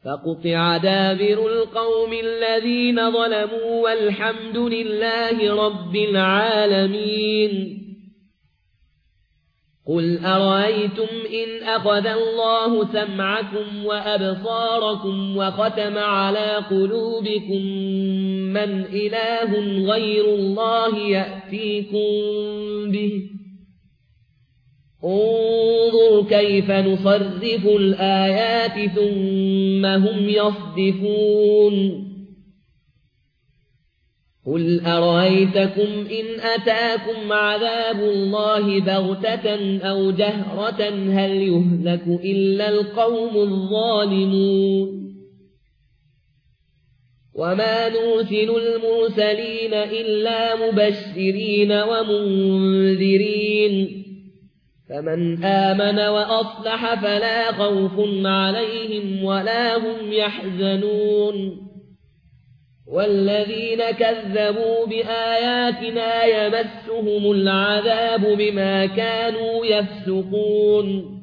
فقطع دابر القوم الذين ظلموا والحمد لله رب العالمين. قل أرأيتم إن أخذ الله سمعكم وأبصاركم وختم على قلوبكم من إله غير الله يأتيكم به؟ انظر كيف نصرف الآيات ثم هم يصدفون. قل أرأيتكم إن أتاكم عذاب الله بغتة أو جهرة هل يهلك إلا القوم الظالمون؟ وما نرسل المرسلين إلا مبشرين ومنذرين، فمن آمن وأصلح فلا خوف عليهم ولا هم يحزنون. والذين كذبوا بآياتنا يمسهم العذاب بما كانوا يفسقون.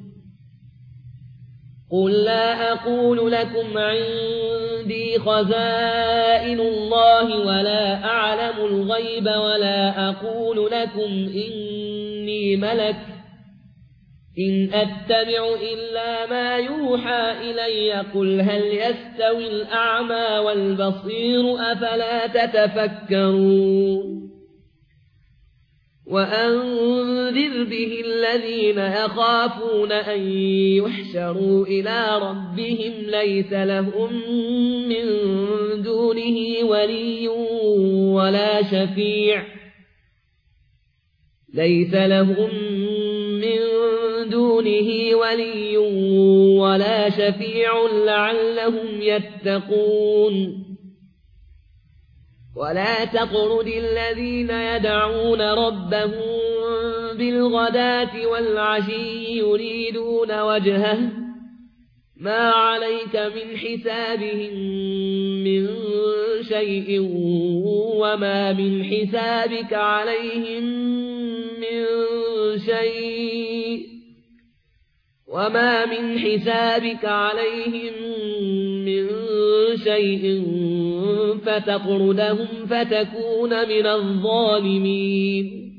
قل لا أقول لكم عندي خزائن الله ولا أعلم الغيب ولا أقول لكم إني ملك إن أتبع إلا ما يوحى إلي. قل هل يستوي الأعمى والبصير أفلا تتفكرون. وأنذر به الذين يخافون أن يحشروا إلى ربهم ليس لهم من دونه ولي ولا شفيع لعلهم يتقون. ولا تطرد الذين يدعون ربهم بالغداة والعشي يريدون وجهه ما عليك من حسابهم من شيء وما من حسابك عليهم من شيء فتطردهم فتكون من الظالمين.